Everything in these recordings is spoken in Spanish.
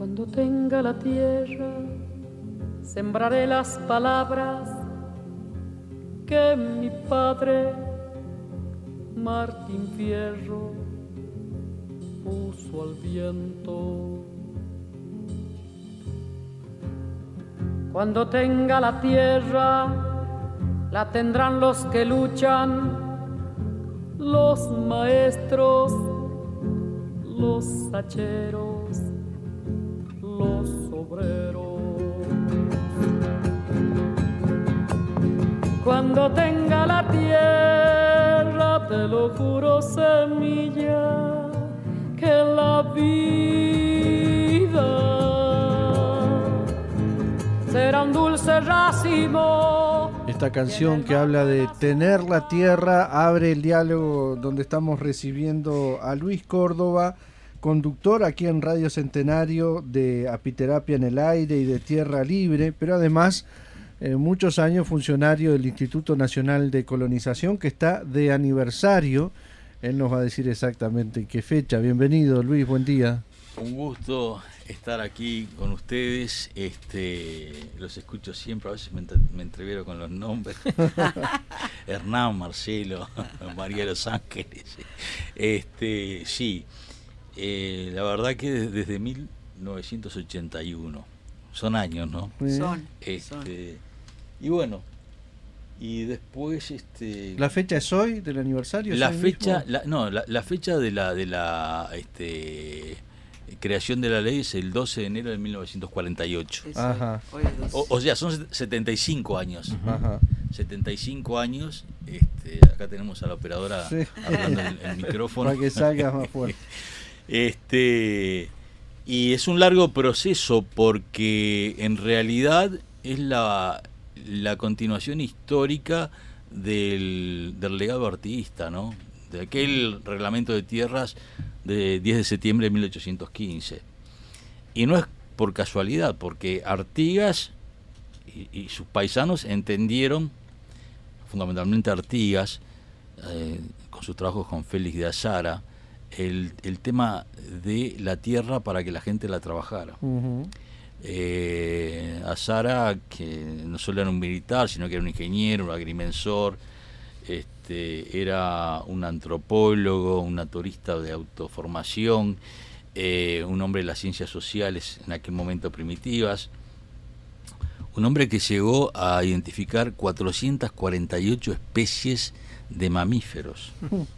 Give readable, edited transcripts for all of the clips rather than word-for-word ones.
Cuando tenga la tierra, sembraré las palabras que mi padre Martín Fierro puso al viento. Cuando tenga la tierra, la tendrán los que luchan, los maestros, los hacheros, los obreros. Cuando tenga la tierra, te lo juro, semilla, que la vida será un dulce racimo. Esta canción que habla de tener la tierra abre el diálogo donde estamos recibiendo a Luis Córdoba, conductor aquí en Radio Centenario de Apiterapia en el Aire y de Tierra Libre, pero además muchos años funcionario del Instituto Nacional de Colonización, que está de aniversario. Él nos va a decir exactamente qué fecha. Bienvenido, Luis, buen día. Un gusto estar aquí con ustedes. Los escucho siempre, a veces me entrevero con los nombres. Hernán, Marcelo, María de los Ángeles. Sí, la verdad que desde 1981. Son años, ¿no? Son. Y bueno, y después ¿La fecha es hoy del aniversario? La fecha, la fecha de la creación de la ley es el 12 de enero de 1948. Ajá. O sea, son 75 años. Ajá. 75 años. Acá tenemos a la operadora hablando en el micrófono. Para que salga más fuerte. Y es un largo proceso porque en realidad es la continuación histórica del legado artiguista, ¿no? De aquel reglamento de tierras de 10 de septiembre de 1815. Y no es por casualidad, porque Artigas y sus paisanos entendieron, fundamentalmente Artigas, con sus trabajos con Félix de Azara, el tema de la tierra para que la gente la trabajara. Uh-huh. Azara, que no solo era un militar, sino que era un ingeniero, un agrimensor, era un antropólogo, un naturista de autoformación, un hombre de las ciencias sociales en aquel momento primitivas, un hombre que llegó a identificar 448 especies de mamíferos.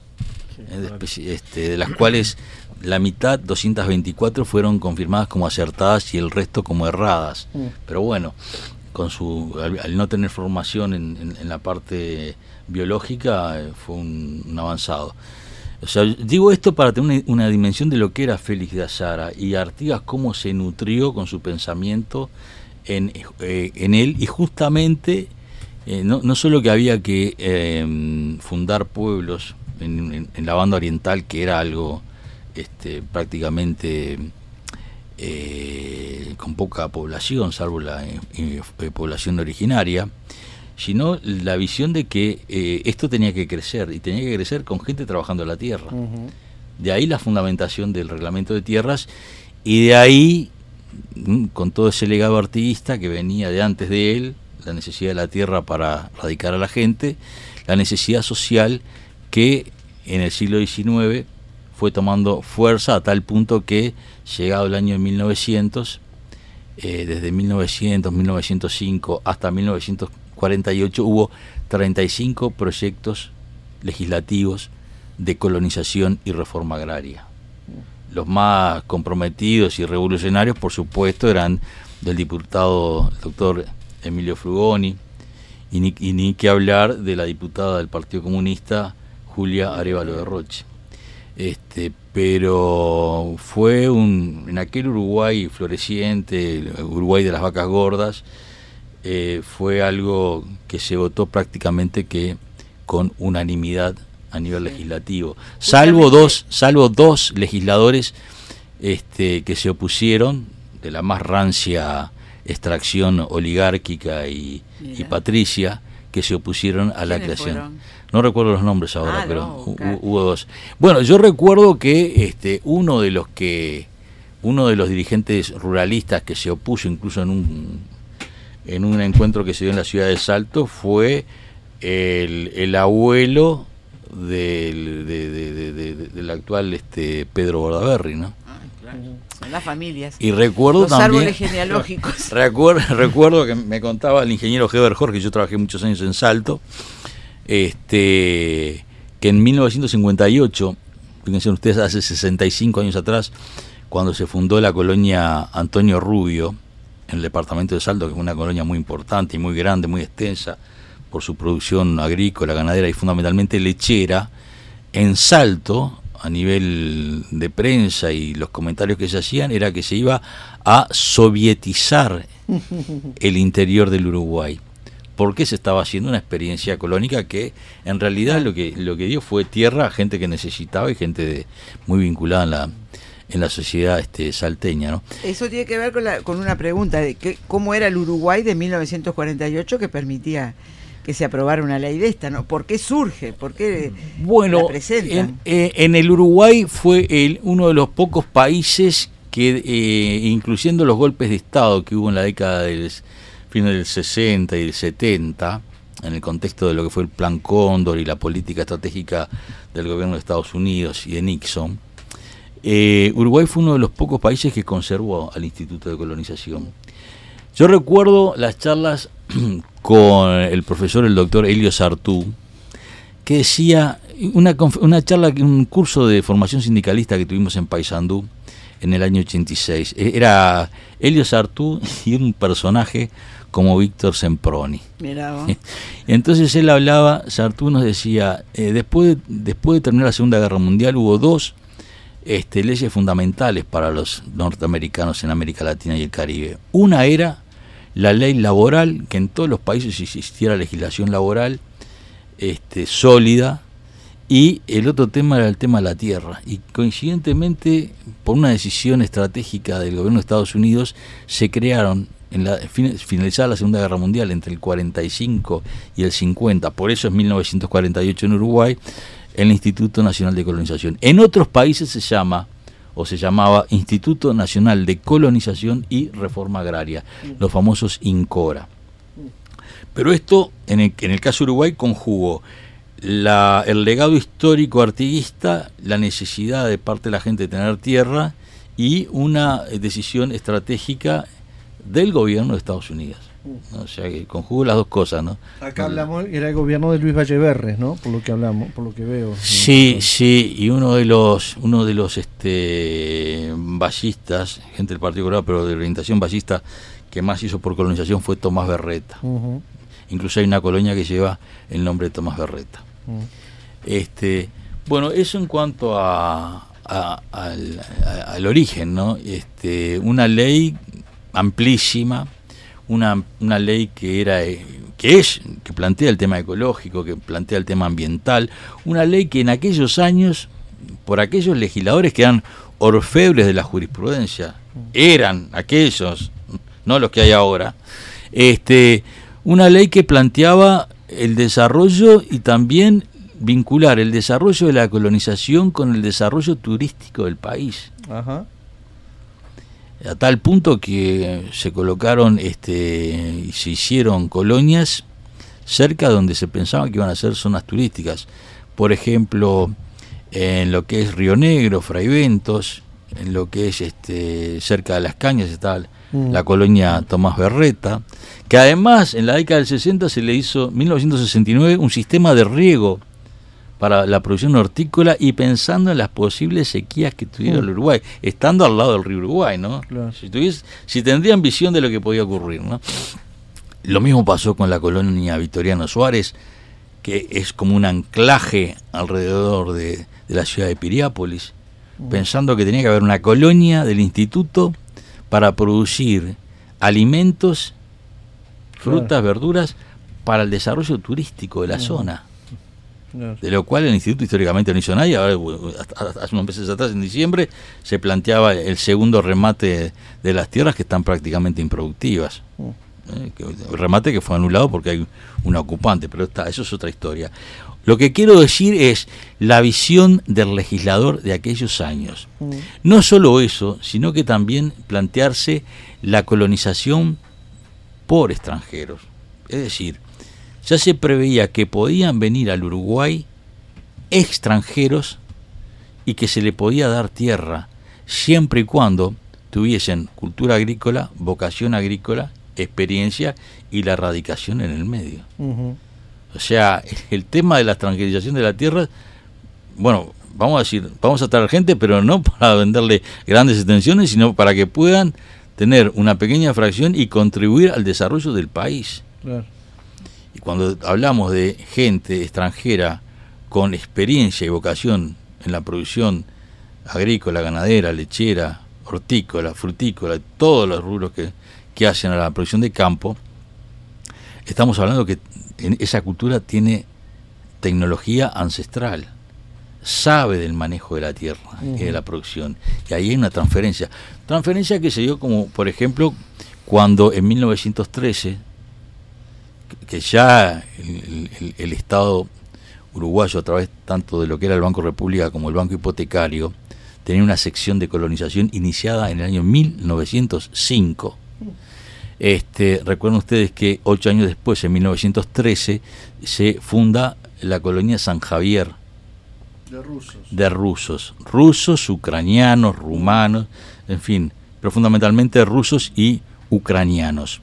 De las cuales la mitad, 224, fueron confirmadas como acertadas y el resto como erradas. Pero bueno, al no tener formación en la parte biológica, fue un avanzado. O sea, digo esto para tener una dimensión de lo que era Félix de Azara y Artigas, cómo se nutrió con su pensamiento en él, y justamente no solo que había que fundar pueblos en la banda oriental, que era algo prácticamente con poca población, salvo la población originaria, sino la visión de que esto tenía que crecer, y tenía que crecer con gente trabajando la tierra. Uh-huh. De ahí la fundamentación del reglamento de tierras, y de ahí, con todo ese legado artiguista que venía de antes de él, la necesidad de la tierra para radicar a la gente, la necesidad social que en el siglo XIX fue tomando fuerza a tal punto que, llegado el año 1900, desde 1900, 1905 hasta 1948, hubo 35 proyectos legislativos de colonización y reforma agraria. Los más comprometidos y revolucionarios, por supuesto, eran del diputado el doctor Emilio Frugoni, y ni que hablar de la diputada del Partido Comunista, Julia Arévalo de Roche. Pero fue en aquel Uruguay floreciente, el Uruguay de las vacas gordas, fue algo que se votó prácticamente que con unanimidad a nivel legislativo, salvo dos legisladores que se opusieron, de la más rancia extracción oligárquica y patricia, que se opusieron a la creación. Fueron? No recuerdo los nombres ahora, pero no, claro. Hubo dos. Bueno, yo recuerdo que uno de los que uno de los dirigentes ruralistas que se opuso incluso en un encuentro que se dio en la ciudad de Salto fue el abuelo del actual Pedro Bordaberry, ¿no? Claro. Son las familias. Y recuerdo los también, árboles genealógicos. Recuerdo que me contaba el ingeniero Heber Jorge, yo trabajé muchos años en Salto, que en 1958, fíjense ustedes, hace 65 años atrás, cuando se fundó la colonia Antonio Rubio, en el departamento de Salto, que es una colonia muy importante y muy grande, muy extensa, por su producción agrícola, ganadera y fundamentalmente lechera, en Salto, a nivel de prensa y los comentarios que se hacían, era que se iba a sovietizar el interior del Uruguay, porque se estaba haciendo una experiencia colónica que en realidad lo que dio fue tierra a gente que necesitaba y gente muy vinculada en la sociedad salteña, ¿no? Eso tiene que ver con una pregunta de cómo era el Uruguay de 1948 que permitía que se aprobara una ley de esta, ¿no? ¿Por qué surge? ¿Por qué la presentan? En el Uruguay fue uno de los pocos países que, incluyendo los golpes de Estado que hubo en la década del final del 60 y del 70, en el contexto de lo que fue el Plan Cóndor y la política estratégica del gobierno de Estados Unidos y de Nixon, Uruguay fue uno de los pocos países que conservó al Instituto de Colonización. Yo recuerdo las charlas con el profesor, el doctor Helio Sartú, que decía, una charla, un curso de formación sindicalista que tuvimos en Paysandú en el año 86. Era Helio Sartú y un personaje como Víctor Semproni. Mirá vos. Entonces él hablaba, Sartú nos decía, después de terminar la Segunda Guerra Mundial hubo dos leyes fundamentales para los norteamericanos en América Latina y el Caribe. Una era la ley laboral, que en todos los países existiera legislación laboral sólida, y el otro tema era el tema de la tierra. Y coincidentemente, por una decisión estratégica del gobierno de Estados Unidos, se crearon, finalizada la Segunda Guerra Mundial, entre el 45 y el 50, por eso es 1948 en Uruguay, el Instituto Nacional de Colonización. En otros países se llamaba Instituto Nacional de Colonización y Reforma Agraria, los famosos INCORA. Pero esto, en el caso de Uruguay, conjugó el legado histórico artiguista, la necesidad de parte de la gente de tener tierra y una decisión estratégica del gobierno de Estados Unidos. O sea que conjugó las dos cosas, ¿no? Acá hablamos, era el gobierno de Luis Valleverres, ¿no? Por lo que hablamos, por lo que veo. Sí, sí, y uno de los vallistas, gente del Partido Colorado, pero de orientación vallista, que más hizo por colonización fue Tomás Berreta. Incluso hay una colonia que lleva el nombre de Tomás Berreta. Bueno, eso en cuanto al origen, ¿no? Una ley amplísima, una ley que plantea el tema ecológico, que plantea el tema ambiental, una ley que en aquellos años, por aquellos legisladores que eran orfebres de la jurisprudencia, eran aquellos, no los que hay ahora, una ley que planteaba el desarrollo y también vincular el desarrollo de la colonización con el desarrollo turístico del país. Ajá. A tal punto que se colocaron y se hicieron colonias cerca donde se pensaba que iban a ser zonas turísticas. Por ejemplo, en lo que es Río Negro, Fraiventos, en lo que es cerca de Las Cañas está la colonia Tomás Berreta, que además en la década del 60 se le hizo, 1969, un sistema de riego para la producción hortícola y pensando en las posibles sequías que tuviera el Uruguay, estando al lado del río Uruguay, ¿no? Claro. Si tendrían visión de lo que podía ocurrir, ¿no? Lo mismo pasó con la colonia Victoriano Suárez, que es como un anclaje alrededor de la ciudad de Piriápolis, pensando que tenía que haber una colonia del instituto para producir alimentos, frutas, verduras, para el desarrollo turístico de la zona. De lo cual el instituto históricamente no hizo nada. Ahora, hace unos meses atrás, en diciembre, se planteaba el segundo remate de las tierras que están prácticamente improductivas. El remate que fue anulado porque hay un ocupante, pero eso es otra historia. Lo que quiero decir es la visión del legislador de aquellos años. No solo eso, sino que también plantearse la colonización por extranjeros. Es decir, ya se preveía que podían venir al Uruguay extranjeros y que se le podía dar tierra siempre y cuando tuviesen cultura agrícola, vocación agrícola, experiencia y la radicación en el medio. O sea, el tema de la extranjerización de la tierra, bueno, vamos a decir, vamos a traer gente, pero no para venderle grandes extensiones, sino para que puedan tener una pequeña fracción y contribuir al desarrollo del país. Claro. Y cuando hablamos de gente extranjera con experiencia y vocación en la producción agrícola, ganadera, lechera, hortícola, frutícola, todos los rubros que hacen a la producción de campo, estamos hablando que esa cultura tiene tecnología ancestral, sabe del manejo de la tierra y de la producción, y ahí hay una transferencia que se dio, como por ejemplo cuando en 1913, que ya el Estado uruguayo, a través tanto de lo que era el Banco República como el Banco Hipotecario, tenía una sección de colonización iniciada en el año 1905. Recuerden ustedes que 8 años después, en 1913, se funda la colonia San Javier de rusos, ucranianos, rumanos, en fin, pero fundamentalmente rusos y ucranianos.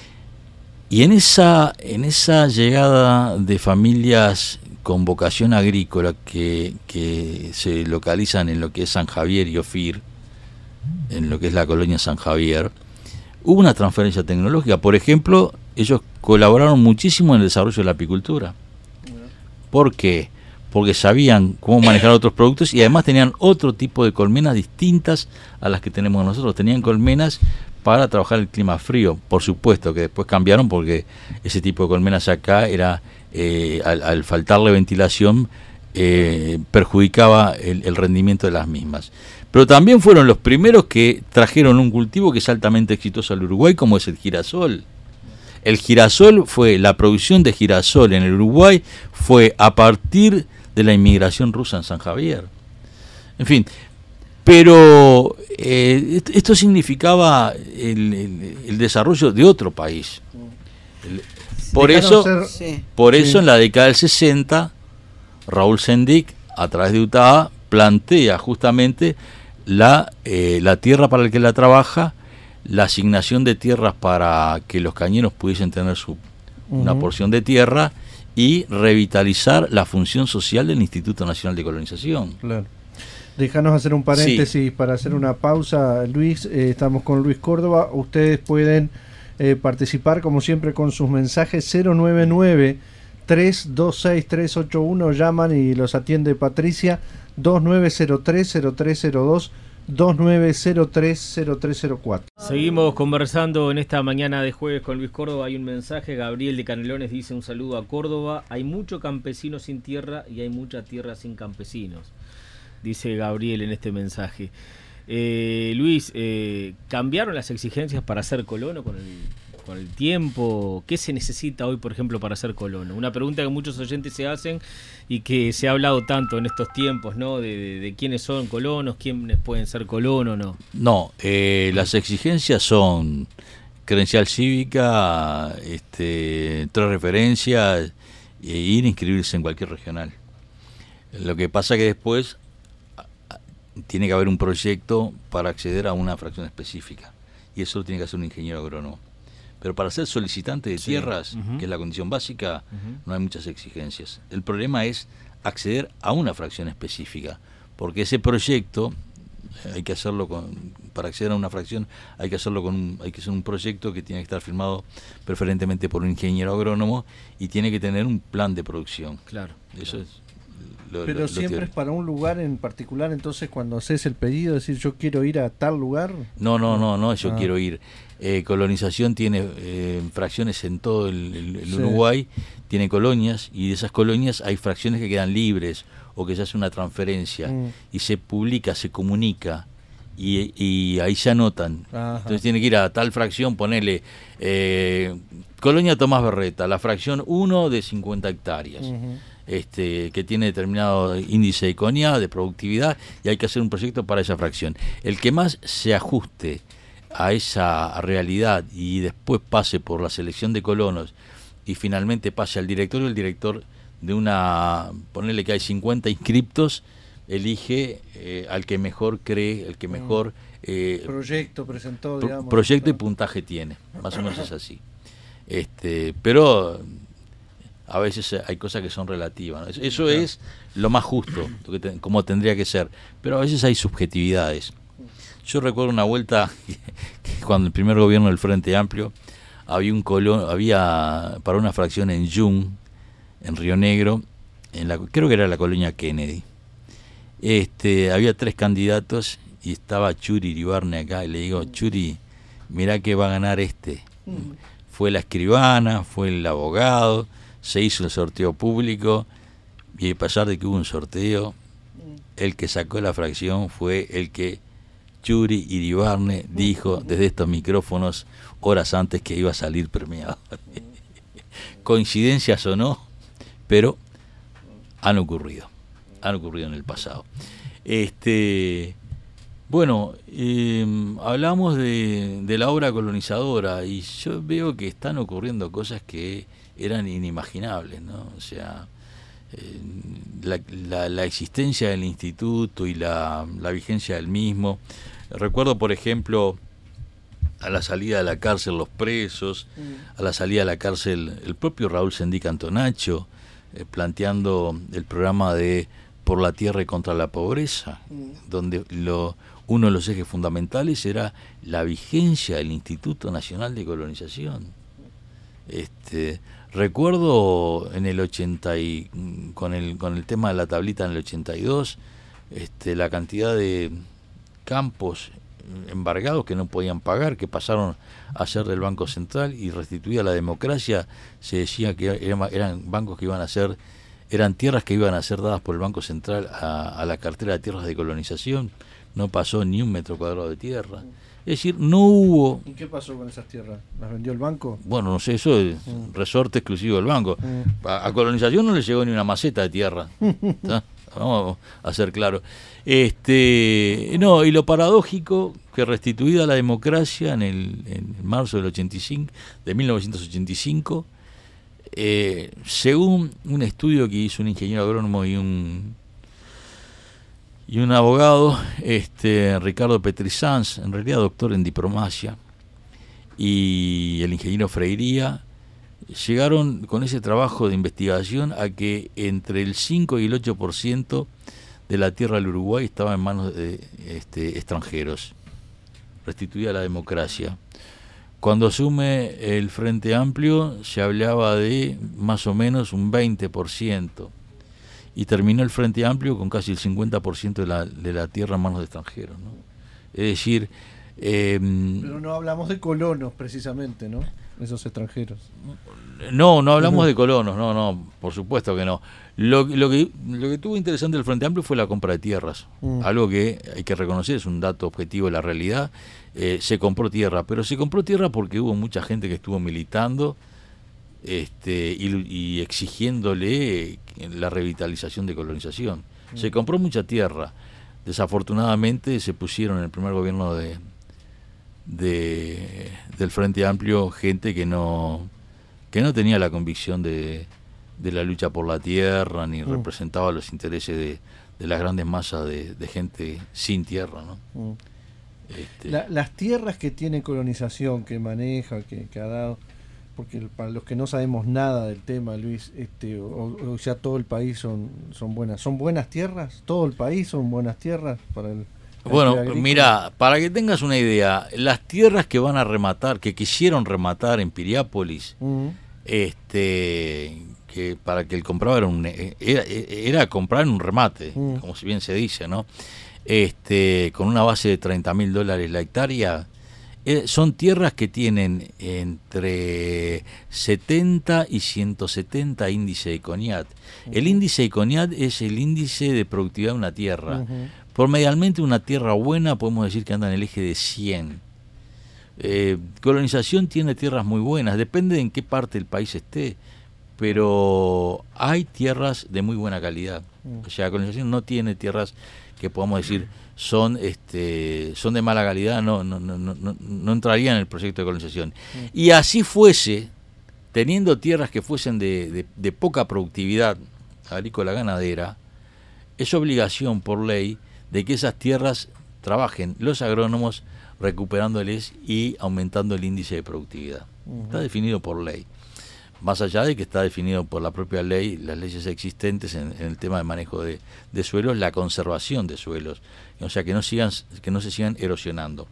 Y en esa llegada de familias con vocación agrícola que se localizan en lo que es San Javier y Ofir, en lo que es la colonia San Javier, hubo una transferencia tecnológica. Por ejemplo, ellos colaboraron muchísimo en el desarrollo de la apicultura. ¿Por qué? Porque sabían cómo manejar otros productos y además tenían otro tipo de colmenas distintas a las que tenemos nosotros. Tenían colmenas para trabajar el clima frío. Por supuesto que después cambiaron porque ese tipo de colmenas acá era, al faltarle ventilación, perjudicaba el rendimiento de las mismas. Pero también fueron los primeros que trajeron un cultivo que es altamente exitoso al Uruguay, como es el girasol. El girasol la producción de girasol en el Uruguay fue a partir de la inmigración rusa en San Javier. En fin, pero esto significaba el desarrollo de otro país. Por eso en la década del 60, Raúl Sendic, a través de UTAA, plantea justamente la tierra para el que la trabaja, la asignación de tierras para que los cañeros pudiesen tener una porción de tierra y revitalizar la función social del Instituto Nacional de Colonización. Claro. Déjanos hacer un paréntesis para hacer una pausa, Luis. Estamos con Luis Córdoba. Ustedes pueden participar, como siempre, con sus mensajes 099-326-381. Llaman y los atiende Patricia. 2903-0302. 2903-0304. Seguimos conversando en esta mañana de jueves con Luis Córdoba. Hay un mensaje, Gabriel de Canelones dice: un saludo a Córdoba. Hay mucho campesino sin tierra y hay mucha tierra sin campesinos, dice Gabriel en este mensaje. Luis, ¿cambiaron las exigencias para ser colono con el tiempo? ¿Qué se necesita hoy, por ejemplo, para ser colono? Una pregunta que muchos oyentes se hacen y que se ha hablado tanto en estos tiempos, ¿no? De quiénes son colonos, quiénes pueden ser colonos, ¿no? No, las exigencias son credencial cívica, 3 referencias e ir a inscribirse en cualquier regional. Lo que pasa que después tiene que haber un proyecto para acceder a una fracción específica y eso lo tiene que hacer un ingeniero agrónomo. Pero para ser solicitante de tierras, que es la condición básica, no hay muchas exigencias. El problema es acceder a una fracción específica, porque ese proyecto hay que hacerlo para acceder a una fracción hay que hacerlo hay que hacer un proyecto que tiene que estar firmado preferentemente por un ingeniero agrónomo y tiene que tener un plan de producción. Claro. Eso es. Pero siempre es para un lugar en particular. Entonces, cuando haces el pedido, decir yo quiero ir a tal lugar. No, yo quiero ir. Colonización tiene fracciones en todo el Uruguay, tiene colonias y de esas colonias hay fracciones que quedan libres o que se hace una transferencia y se publica, se comunica y ahí se anotan. Entonces tiene que ir a tal fracción, ponerle Colonia Tomás Berreta, la fracción 1 de 50 hectáreas. que tiene determinado índice de coniat, de productividad, y hay que hacer un proyecto para esa fracción. El que más se ajuste a esa realidad y después pase por la selección de colonos y finalmente pase al directorio, el director de ponerle que hay 50 inscriptos, elige al que mejor cree, el que mejor proyecto presentó, digamos. Proyecto y puntaje tiene, más o menos es así. Pero a veces hay cosas que son relativas, ¿no? Eso es lo más justo, como tendría que ser, pero a veces hay subjetividades. Yo recuerdo una vuelta que cuando el primer gobierno del Frente Amplio había para una fracción en Jung, en Río Negro, creo que era la colonia Kennedy. Había 3 candidatos y estaba Churi Iribarne acá, y le digo, Churi, mirá que va a ganar este. Fue la escribana, fue el abogado, se hizo el sorteo público, y a pesar de que hubo un sorteo, el que sacó la fracción fue el que Churi Iribarne dijo desde estos micrófonos horas antes que iba a salir premiado. Coincidencias o no, pero han ocurrido en el pasado. Bueno, hablamos de la obra colonizadora, y yo veo que están ocurriendo cosas que eran inimaginables, ¿no? O sea, la existencia del instituto y la vigencia del mismo. Recuerdo, por ejemplo, a la salida de la cárcel los presos, a la salida de la cárcel el propio Raúl Sendic Antonacho, planteando el programa de Por la Tierra y contra la Pobreza, donde uno de los ejes fundamentales era la vigencia del Instituto Nacional de Colonización. Recuerdo en el 80 con el tema de la tablita en el 82, la cantidad de campos embargados que no podían pagar, que pasaron a ser del Banco Central, y restituida la democracia se decía que eran bancos que eran tierras que iban a ser dadas por el Banco Central a la cartera de tierras de colonización. No pasó ni un metro cuadrado de tierra. Es decir, no hubo... ¿Y qué pasó con esas tierras? ¿Las vendió el banco? Bueno, no sé, eso es resorte exclusivo del banco. A colonización no le llegó ni una maceta de tierra. Vamos a ser claros. No, y lo paradójico, que restituida la democracia en marzo de 1985, según un estudio que hizo un ingeniero agrónomo y un abogado, Ricardo Petrizans, en realidad doctor en diplomacia, y el ingeniero Freiría, llegaron con ese trabajo de investigación a que entre el 5 y el 8% de la tierra del Uruguay estaba en manos de extranjeros. Restituida la democracia. Cuando asume el Frente Amplio se hablaba de más o menos un 20%, y terminó el Frente Amplio con casi el 50% de la tierra en manos de extranjeros, ¿no? Es decir... pero no hablamos de colonos precisamente, ¿no? Esos extranjeros. No hablamos de colonos, no, por supuesto que no. Lo que tuvo interesante el Frente Amplio fue la compra de tierras, algo que hay que reconocer, es un dato objetivo de la realidad. Se compró tierra, pero se compró tierra porque hubo mucha gente que estuvo militando y exigiéndole la revitalización de colonización. Se compró mucha tierra. Desafortunadamente se pusieron en el primer gobierno del Frente Amplio gente que no tenía la convicción de la lucha por la tierra, ni representaba los intereses de las grandes masas de gente sin tierra, ¿no? Las tierras que tiene colonización, que maneja, que ha dado, porque para los que no sabemos nada del tema, Luis, o ya todo el país son buenas. ¿Son buenas tierras? ¿Todo el país son buenas tierras para el... Bueno, mira, para que tengas una idea, las tierras que van a rematar, que quisieron rematar en Piriápolis, que para que el comprador era comprar en un remate, como si bien se dice, ¿no? Con una base de $30.000 la hectárea, son tierras que tienen entre 70 y 170 índice de coniat. El índice de coniat es el índice de productividad de una tierra. Promedialmente una tierra buena podemos decir que anda en el eje de 100. Colonización tiene tierras muy buenas, depende de en qué parte del país esté, pero hay tierras de muy buena calidad. O sea, la colonización no tiene tierras que podamos decir son de mala calidad, no entrarían en el proyecto de colonización. Y así fuese, teniendo tierras que fuesen de poca productividad agrícola ganadera, es obligación por ley de que esas tierras trabajen los agrónomos recuperándoles y aumentando el índice de productividad. Está definido por ley. Más allá de que está definido por la propia ley, las leyes existentes en el tema de manejo de suelos, la conservación de suelos, o sea, que no se sigan erosionando.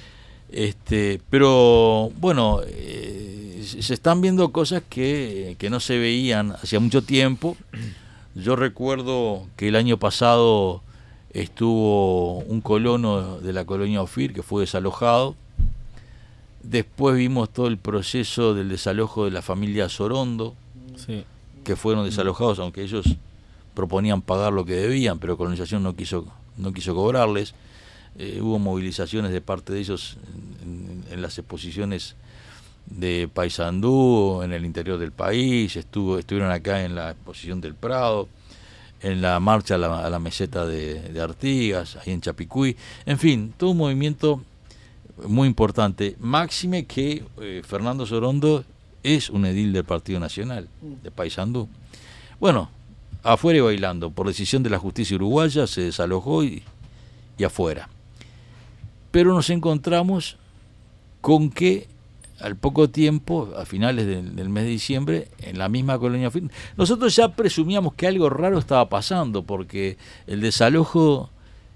Pero bueno, se están viendo cosas que no se veían hacía mucho tiempo. Yo recuerdo que el año pasado estuvo un colono de la colonia Ofir que fue desalojado. Después vimos todo el proceso del desalojo de la familia Sorondo, sí, que fueron desalojados, aunque ellos proponían pagar lo que debían, pero colonización no quiso cobrarles. Hubo movilizaciones de parte de ellos en las exposiciones de Paysandú, en el interior del país, estuvieron acá en la exposición del Prado, en la marcha a la meseta de Artigas, ahí en Chapicuy, en fin, todo un movimiento muy importante, máxime que Fernando Sorondo es un edil del Partido Nacional de Paysandú. Bueno, afuera y bailando, por decisión de la justicia uruguaya se desalojó y afuera. Pero nos encontramos con que al poco tiempo, a finales del mes de diciembre, en la misma colonia, nosotros ya presumíamos que algo raro estaba pasando, porque el desalojo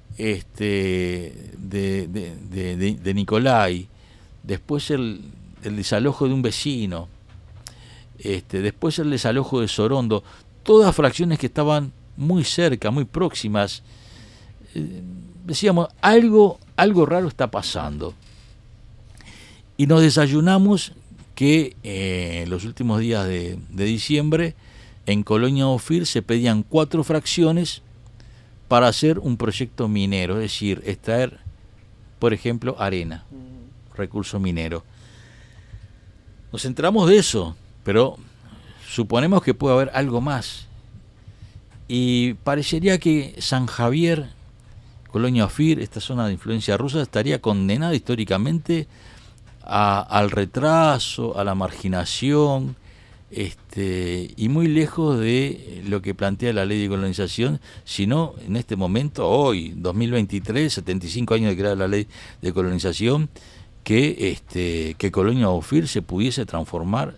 de Nicolay, después el desalojo de un vecino, después el desalojo de Sorondo, todas fracciones que estaban muy cerca, muy próximas, decíamos, algo raro está pasando. Y nos desayunamos que en los últimos días de diciembre, en Colonia Ofir se pedían 4 fracciones para hacer un proyecto minero, es decir, extraer, por ejemplo, arena, recurso minero. Nos enteramos de eso, pero suponemos que puede haber algo más. Y parecería que San Javier, Colonia Ofir, esta zona de influencia rusa, estaría condenada históricamente al retraso, a la marginación, y muy lejos de lo que plantea la ley de colonización, sino en este momento, hoy, 2023, 75 años de crear la ley de colonización, que Colonia Ofir se pudiese transformar,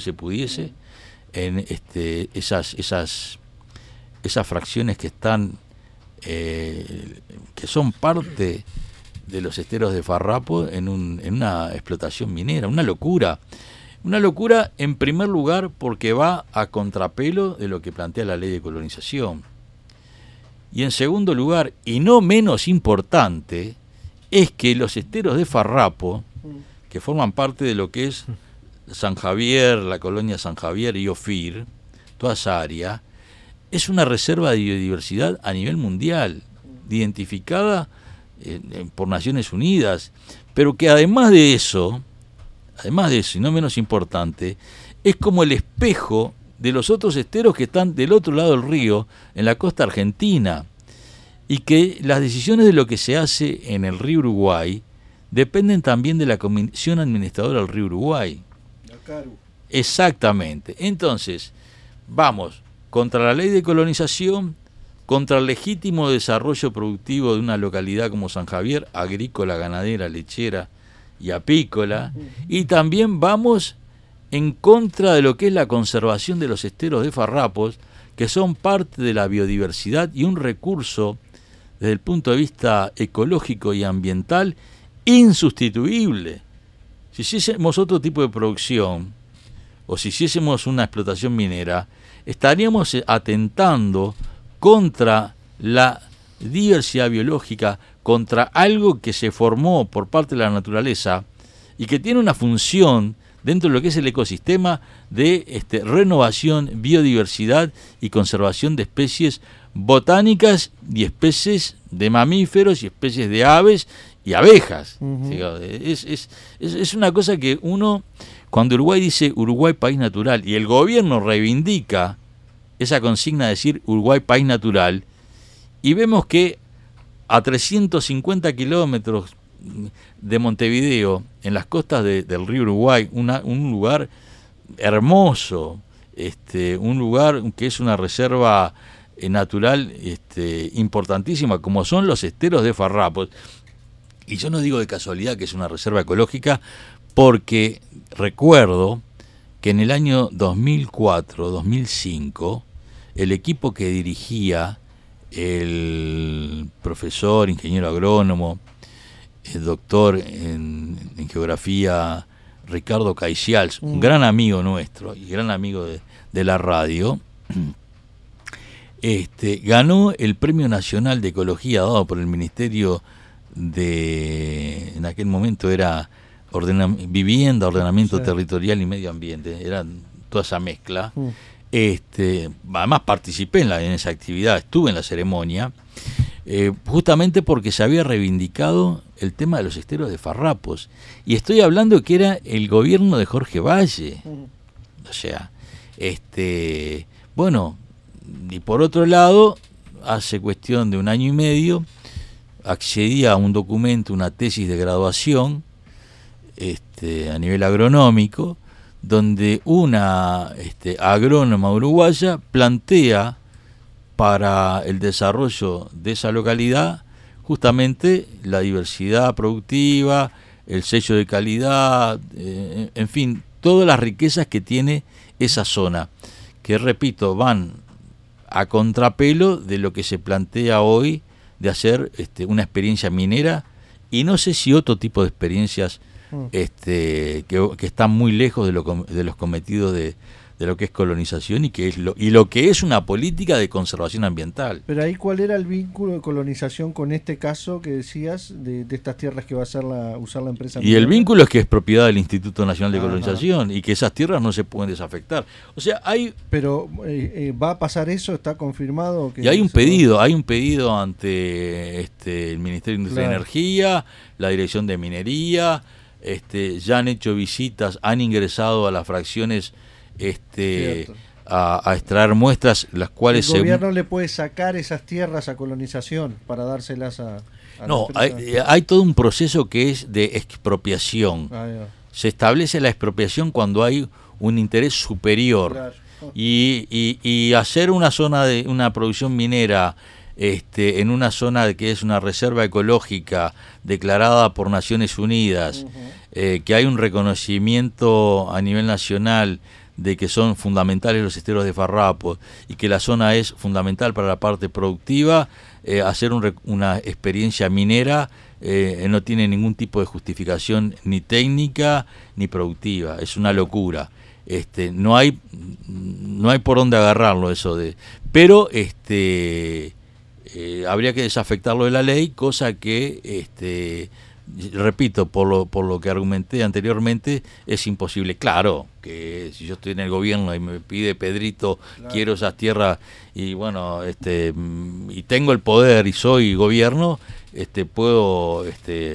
en esas fracciones que están, que son parte de los esteros de Farrapo en una explotación minera, una locura en primer lugar porque va a contrapelo de lo que plantea la ley de colonización, y en segundo lugar, y no menos importante, es que los esteros de Farrapo, que forman parte de lo que es San Javier, la colonia San Javier y Ofir, toda esa área, es una reserva de biodiversidad a nivel mundial, identificada por Naciones Unidas, pero que además de eso, y no menos importante, es como el espejo de los otros esteros que están del otro lado del río, en la costa argentina, y que las decisiones de lo que se hace en el río Uruguay dependen también de la Comisión Administradora del río Uruguay. La CARU. Exactamente. Entonces, vamos contra la ley de colonización, contra el legítimo desarrollo productivo de una localidad como San Javier, agrícola, ganadera, lechera y apícola, y también vamos en contra de lo que es la conservación de los esteros de Farrapos, que son parte de la biodiversidad y un recurso desde el punto de vista ecológico y ambiental insustituible. Si hiciésemos otro tipo de producción, o si hiciésemos una explotación minera, estaríamos atentando contra la diversidad biológica, contra algo que se formó por parte de la naturaleza y que tiene una función dentro de lo que es el ecosistema de renovación, biodiversidad y conservación de especies botánicas y especies de mamíferos y especies de aves y abejas. Es una cosa que uno, cuando Uruguay dice Uruguay país natural y el gobierno reivindica esa consigna de decir Uruguay país natural, y vemos que a 350 kilómetros de Montevideo, en las costas del río Uruguay, un lugar hermoso, un lugar que es una reserva natural importantísima, como son los esteros de Farrapos. Y yo no digo de casualidad que es una reserva ecológica, porque recuerdo que en el año 2004-2005 el equipo que dirigía el profesor, ingeniero agrónomo, el doctor en geografía Ricardo Caicials, un gran amigo nuestro y gran amigo de la radio, ganó el Premio Nacional de Ecología dado por el Ministerio en aquel momento era Vivienda, Ordenamiento Territorial y Medio Ambiente, era toda esa mezcla. Además participé en esa actividad, estuve en la ceremonia, justamente porque se había reivindicado el tema de los esteros de Farrapos, y estoy hablando que era el gobierno de Jorge Valle. O sea, bueno, y por otro lado, hace cuestión de un año y medio accedí a un documento, una tesis de graduación a nivel agronómico, donde una agrónoma uruguaya plantea para el desarrollo de esa localidad justamente la diversidad productiva, el sello de calidad, en fin, todas las riquezas que tiene esa zona, que repito, van a contrapelo de lo que se plantea hoy de hacer una experiencia minera, y no sé si otro tipo de experiencias que están muy lejos de los cometidos de lo que es colonización y lo que es una política de conservación ambiental. Pero ahí, ¿cuál era el vínculo de colonización con este caso que decías de estas tierras que va a usar la empresa? Y el vínculo es que es propiedad del Instituto Nacional de Colonización y que esas tierras no se pueden desafectar. O sea, pero ¿va a pasar eso? ¿Está confirmado? Y hay un pedido ante el Ministerio de Industria y Energía, la Dirección de Minería, ya han hecho visitas, han ingresado a las fracciones a extraer muestras, las cuales el gobierno le puede sacar esas tierras a colonización para dárselas a no, hay todo un proceso que es de expropiación. Se establece la expropiación cuando hay un interés superior. Claro. Y hacer una zona de una producción minera en una zona que es una reserva ecológica declarada por Naciones Unidas, que hay un reconocimiento a nivel nacional de que son fundamentales los esteros de Farrapos y que la zona es fundamental para la parte productiva, hacer una experiencia minera no tiene ningún tipo de justificación ni técnica ni productiva, es una locura. No hay por dónde agarrarlo eso pero habría que desafectarlo de la ley, cosa que repito, por lo que argumenté anteriormente, es imposible. Claro, que si yo estoy en el gobierno y me pide Pedrito, quiero esas tierras, y bueno, y tengo el poder y soy gobierno, puedo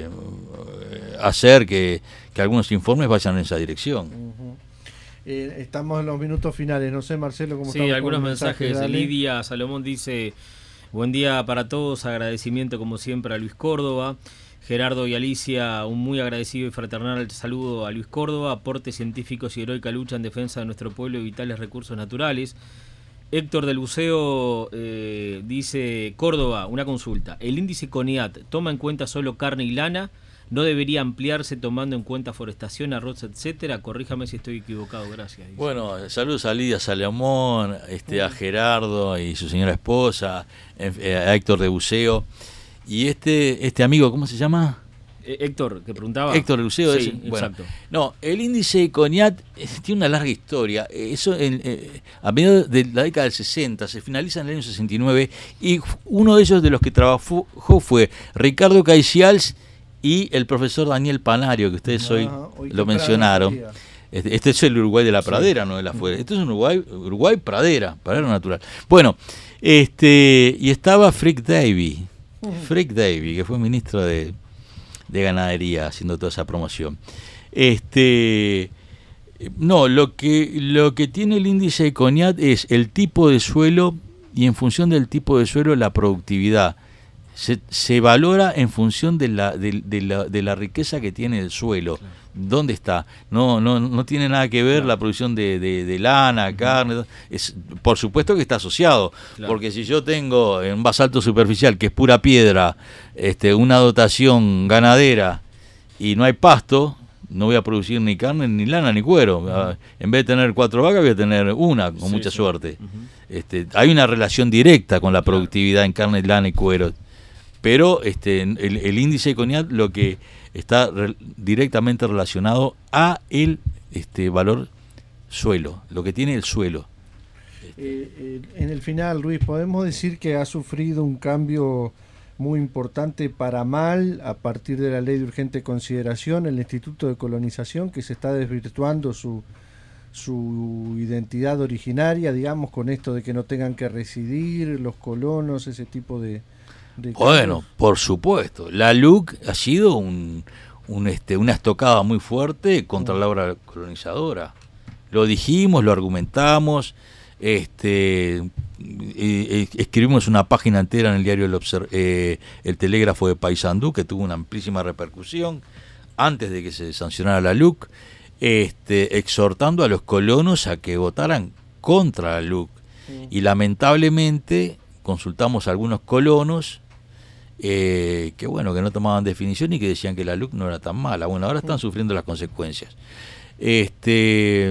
hacer que algunos informes vayan en esa dirección. Estamos en los minutos finales, no sé, Marcelo, cómo estamos. Sí, algunos mensajes. Lidia Salomón dice: buen día para todos, agradecimiento como siempre a Luis Córdoba. Gerardo y Alicia, un muy agradecido y fraternal saludo a Luis Córdoba, aportes científicos y heroica lucha en defensa de nuestro pueblo y vitales recursos naturales. Héctor del Buceo dice: Córdoba, una consulta, ¿el índice CONIAT toma en cuenta solo carne y lana? ¿No debería ampliarse tomando en cuenta forestación, arroz, etcétera? Corríjame si estoy equivocado, gracias. Dice. Bueno, saludos a Lidia Salomón, a Gerardo y su señora esposa, a Héctor de Buceo. Y este amigo, ¿cómo se llama? Héctor, que preguntaba. Héctor del Buceo. Sí, exacto. No, el índice CONIAT tiene una larga historia. Eso a mediados de la década del 60, se finaliza en el año 69, y uno de ellos de los que trabajó fue Ricardo Caicials y el profesor Daniel Panario, que ustedes hoy lo mencionaron. Este es el Uruguay de la pradera, no de la fuera. Este es un Uruguay pradera natural. Bueno, Y estaba Frick Davy, que fue ministro de Ganadería, haciendo toda esa promoción. No, lo que tiene el índice de CONIAT es el tipo de suelo, y en función del tipo de suelo la productividad. Se valora en función de la riqueza que tiene el suelo. Claro. ¿Dónde está? No tiene nada que ver, claro, la producción de lana, carne. Por supuesto que está asociado, claro, porque si yo tengo en un basalto superficial, que es pura piedra, una dotación ganadera y no hay pasto, no voy a producir ni carne, ni lana, ni cuero. En vez de tener 4 vacas, voy a tener una, con mucha suerte. Hay una relación directa con la productividad en carne, lana y cuero. Pero el índice de CONIAT lo que está directamente relacionado a el valor suelo, lo que tiene el suelo. En el final, Luis, podemos decir que ha sufrido un cambio muy importante para mal a partir de la ley de urgente consideración, el Instituto de Colonización, que se está desvirtuando su identidad originaria, digamos, con esto de que no tengan que residir los colonos, ese tipo de bueno, por supuesto. La LUC ha sido una estocada muy fuerte contra la obra colonizadora. Lo dijimos, lo argumentamos, escribimos una página entera en el diario El Telégrafo de Paysandú, que tuvo una amplísima repercusión antes de que se sancionara la LUC, exhortando a los colonos a que votaran contra la LUC. Y lamentablemente consultamos a algunos colonos que no tomaban definición y que decían que la LUC no era tan mala. Bueno, ahora están sufriendo las consecuencias. Este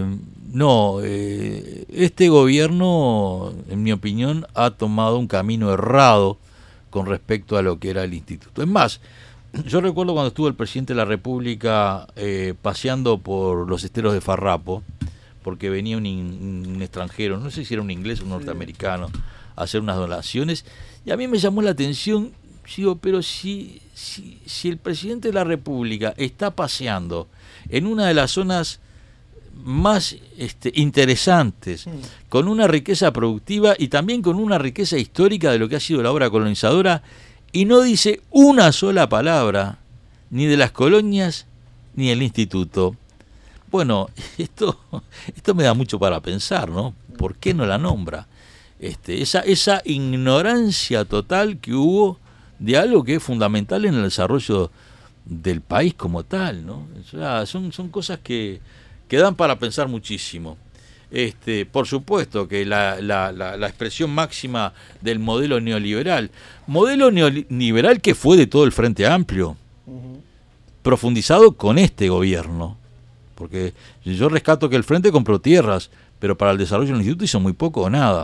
gobierno, en mi opinión, ha tomado un camino errado con respecto a lo que era el instituto. Es más, yo recuerdo cuando estuvo el presidente de la República paseando por los esteros de Farrapo, porque venía un extranjero, no sé si era un inglés o un norteamericano, a hacer unas donaciones, y a mí me llamó la atención. Digo, pero si el presidente de la República está paseando en una de las zonas más interesantes, con una riqueza productiva y también con una riqueza histórica de lo que ha sido la obra colonizadora, y no dice una sola palabra ni de las colonias ni del instituto, bueno, esto me da mucho para pensar, ¿no? ¿Por qué no la nombra? Esa ignorancia total que hubo de algo que es fundamental en el desarrollo del país como tal, ¿no? O sea, son cosas que dan para pensar muchísimo. Por supuesto que la expresión máxima del modelo neoliberal que fue de todo el Frente Amplio, profundizado con este gobierno, porque yo rescato que el Frente compró tierras, pero para el desarrollo del instituto hizo muy poco o nada.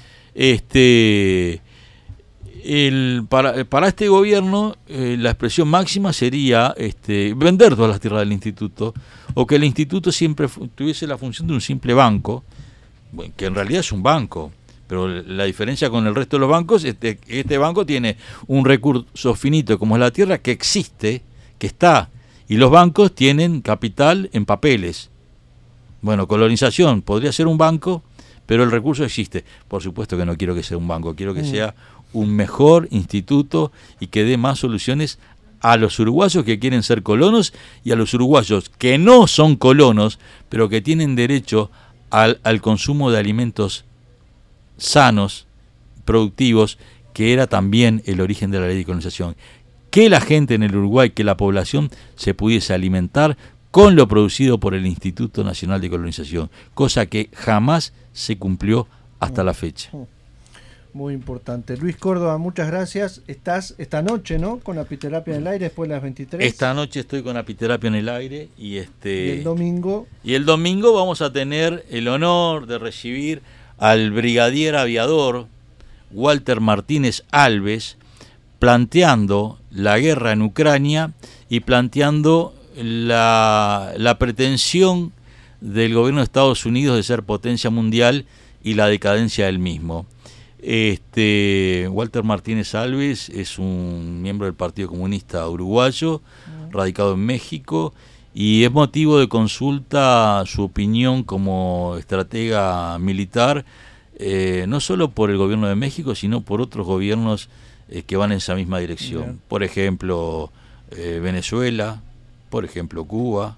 Para este gobierno la expresión máxima sería vender todas las tierras del instituto, o que el instituto siempre tuviese la función de un simple banco, que en realidad es un banco, pero la diferencia con el resto de los bancos es que este banco tiene un recurso finito como es la tierra, que existe, que está, y los bancos tienen capital en papeles. Bueno, colonización podría ser un banco, pero el recurso existe. Por supuesto que no quiero que sea un banco, quiero que sea un mejor instituto y que dé más soluciones a los uruguayos que quieren ser colonos y a los uruguayos que no son colonos, pero que tienen derecho al consumo de alimentos sanos, productivos, que era también el origen de la ley de colonización. Que la gente en el Uruguay, que la población se pudiese alimentar con lo producido por el Instituto Nacional de Colonización, cosa que jamás se cumplió hasta la fecha. Muy importante. Luis Córdoba, muchas gracias. Estás esta noche, ¿no?, con Apiterapia en el aire después de las 23. Esta noche estoy con Apiterapia en el aire y ¿Y el domingo? Y el domingo vamos a tener el honor de recibir al brigadier aviador Walter Martínez Alves, planteando la guerra en Ucrania y planteando la pretensión del gobierno de Estados Unidos de ser potencia mundial y la decadencia del mismo. Walter Martínez Alves es un miembro del Partido Comunista Uruguayo, radicado en México, y es motivo de consulta su opinión como estratega militar no solo por el gobierno de México, sino por otros gobiernos que van en esa misma dirección. Bien. Por ejemplo, Venezuela, por ejemplo, Cuba,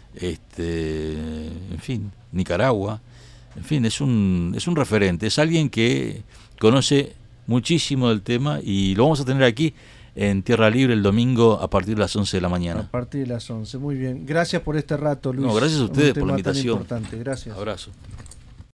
en fin, Nicaragua. En fin, es un referente, es alguien que conoce muchísimo del tema y lo vamos a tener aquí en Tierra Libre el domingo a partir de las 11 de la mañana. A partir de las 11, muy bien. Gracias por este rato, Luis. No, gracias a ustedes Un por la tema tan invitación. importante. Gracias. Abrazo.